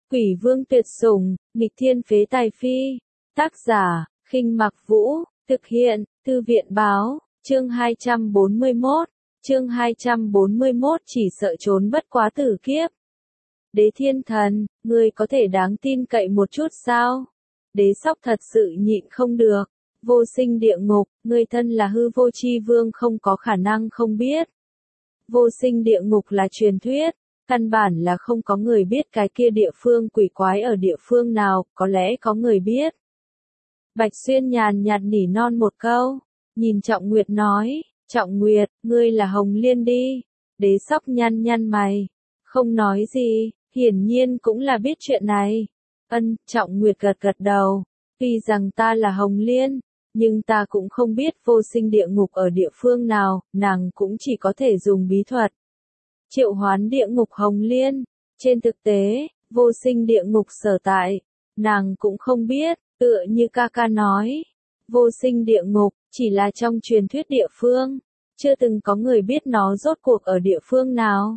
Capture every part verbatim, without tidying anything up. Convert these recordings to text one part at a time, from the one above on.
Quỷ vương tuyệt sủng, nghịch thiên phế tài phi. Tác giả, Khinh Mặc Vũ, thực hiện, Thư viện báo, chương hai trăm bốn mươi mốt, chương hai trăm bốn mươi mốt chỉ sợ trốn bất quá tử kiếp. Đế thiên thần, ngươi có thể đáng tin cậy một chút sao? Đế Sóc thật sự nhịn không được. Vô sinh địa ngục, ngươi thân là hư vô chi vương không có khả năng không biết. Vô sinh địa ngục là truyền thuyết, căn bản là không có người biết cái kia địa phương quỷ quái ở địa phương nào, có lẽ có người biết. Bạch Xuyên nhàn nhạt nỉ non một câu, nhìn Trọng Nguyệt nói, Trọng Nguyệt, ngươi là Hồng Liên đi. Đế Sóc nhăn nhăn mày, không nói gì, hiển nhiên cũng là biết chuyện này. Ân, Trọng Nguyệt gật gật đầu, tuy rằng ta là Hồng Liên, nhưng ta cũng không biết vô sinh địa ngục ở địa phương nào, nàng cũng chỉ có thể dùng bí thuật. Triệu hoán địa ngục Hồng Liên, trên thực tế, vô sinh địa ngục sở tại, nàng cũng không biết, tựa như ca ca nói. Vô sinh địa ngục, chỉ là trong truyền thuyết địa phương, chưa từng có người biết nó rốt cuộc ở địa phương nào.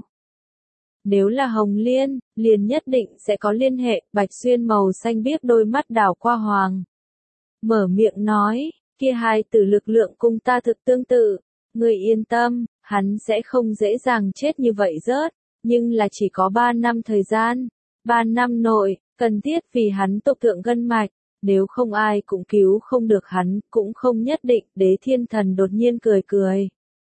Nếu là Hồng Liên, liền nhất định sẽ có liên hệ. Bạch Xuyên màu xanh biếc đôi mắt đảo qua hoàng. Mở miệng nói, kia hai tử lực lượng cùng ta thực tương tự. Người yên tâm, hắn sẽ không dễ dàng chết như vậy rớt, nhưng là chỉ có ba năm thời gian. Ba năm nội, cần thiết vì hắn tục thượng gân mạch, nếu không ai cũng cứu không được hắn, cũng không nhất định. Đế thiên thần đột nhiên cười cười.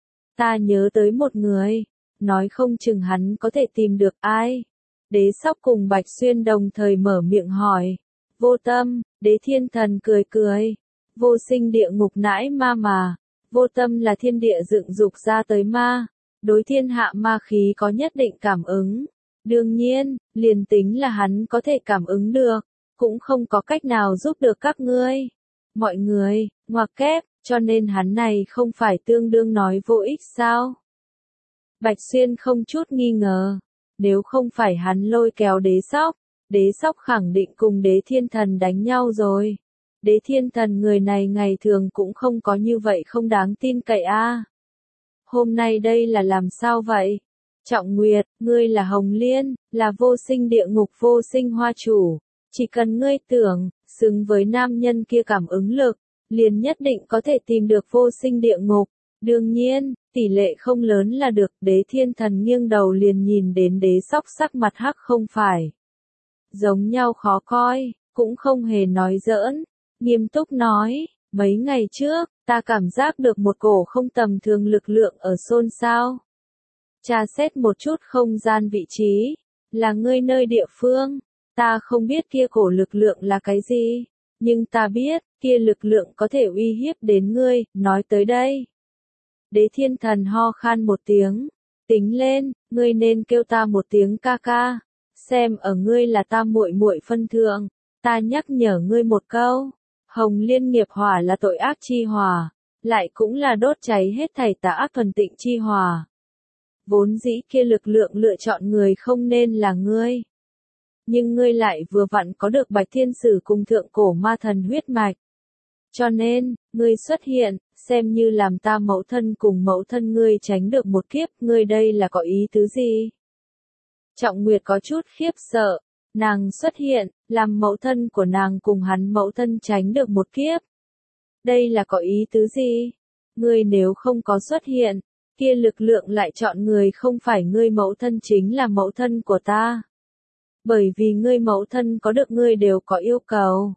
Ta nhớ tới một người, nói không chừng hắn có thể tìm được ai. Đế Sóc cùng Bạch Xuyên đồng thời mở miệng hỏi. Vô tâm, đế thiên thần cười cười. Vô sinh địa ngục nãi ma mà. Vô tâm là thiên địa dựng dục ra tới ma. Đối thiên hạ ma khí có nhất định cảm ứng. Đương nhiên, liền tính là hắn có thể cảm ứng được, cũng không có cách nào giúp được các ngươi. Mọi người, ngoặc kép, cho nên hắn này không phải tương đương nói vô ích sao? Bạch Xuyên không chút nghi ngờ. Nếu không phải hắn lôi kéo Đế Sóc, Đế Sóc khẳng định cùng đế thiên thần đánh nhau rồi. Đế thiên thần người này ngày thường cũng không có như vậy không đáng tin cậy a. À. Hôm nay đây là làm sao vậy? Trọng Nguyệt, ngươi là Hồng Liên, là vô sinh địa ngục vô sinh hoa chủ. Chỉ cần ngươi tưởng, xứng với nam nhân kia cảm ứng lực, liền nhất định có thể tìm được vô sinh địa ngục. Đương nhiên, tỷ lệ không lớn là được. Đế thiên thần nghiêng đầu liền nhìn đến Đế Sóc sắc mặt hắc không phải giống nhau khó coi, cũng không hề nói giỡn, nghiêm túc nói, mấy ngày trước, ta cảm giác được một cổ không tầm thường lực lượng ở xôn xao. Tra xét một chút không gian vị trí, là ngươi nơi địa phương, ta không biết kia cổ lực lượng là cái gì, nhưng ta biết, kia lực lượng có thể uy hiếp đến ngươi. Nói tới đây, đế thiên thần ho khan một tiếng, tính lên, ngươi nên kêu ta một tiếng ca ca, xem ở ngươi là ta muội muội phân thượng, ta nhắc nhở ngươi một câu, Hồng Liên nghiệp hỏa là tội ác chi hỏa, lại cũng là đốt cháy hết thảy tà ác thuần tịnh chi hỏa. Vốn dĩ kia lực lượng lựa chọn người không nên là ngươi, nhưng ngươi lại vừa vặn có được Bạch Thiên Sử cùng thượng cổ ma thần huyết mạch. Cho nên, ngươi xuất hiện, xem như làm ta mẫu thân cùng mẫu thân ngươi tránh được một kiếp. Ngươi đây là có ý tứ gì? Trọng Nguyệt có chút khiếp sợ, nàng xuất hiện, làm mẫu thân của nàng cùng hắn mẫu thân tránh được một kiếp. Đây là có ý tứ gì? Ngươi nếu không có xuất hiện, kia lực lượng lại chọn người không phải ngươi mẫu thân chính là mẫu thân của ta. Bởi vì ngươi mẫu thân có được ngươi đều có yêu cầu.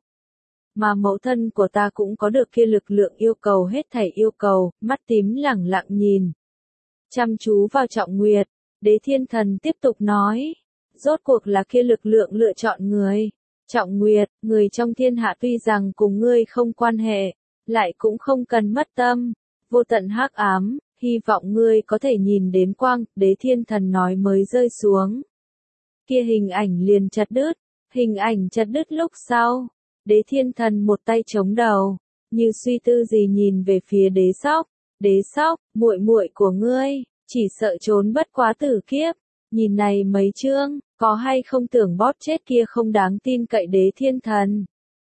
Mà mẫu thân của ta cũng có được kia lực lượng yêu cầu hết thảy yêu cầu. Mắt tím lẳng lặng nhìn, chăm chú vào Trọng Nguyệt. Đế thiên thần tiếp tục nói, rốt cuộc là kia lực lượng lựa chọn người. Trọng Nguyệt, người trong thiên hạ tuy rằng cùng ngươi không quan hệ, lại cũng không cần mất tâm. Vô tận hắc ám, hy vọng ngươi có thể nhìn đến quang. Đế thiên thần nói mới rơi xuống, kia hình ảnh liền chặt đứt. Hình ảnh chặt đứt lúc sau, đế thiên thần một tay chống đầu, như suy tư gì nhìn về phía Đế Sóc. Đế Sóc, muội muội của ngươi, chỉ sợ trốn bất quá tử kiếp. Nhìn này mấy chương, có hay không tưởng bóp chết kia không đáng tin cậy đế thiên thần.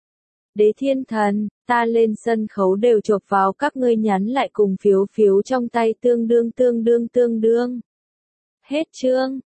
Đế thiên thần, ta lên sân khấu đều chộp vào các ngươi nhắn lại cùng phiếu phiếu trong tay tương đương tương đương tương đương. Hết chương.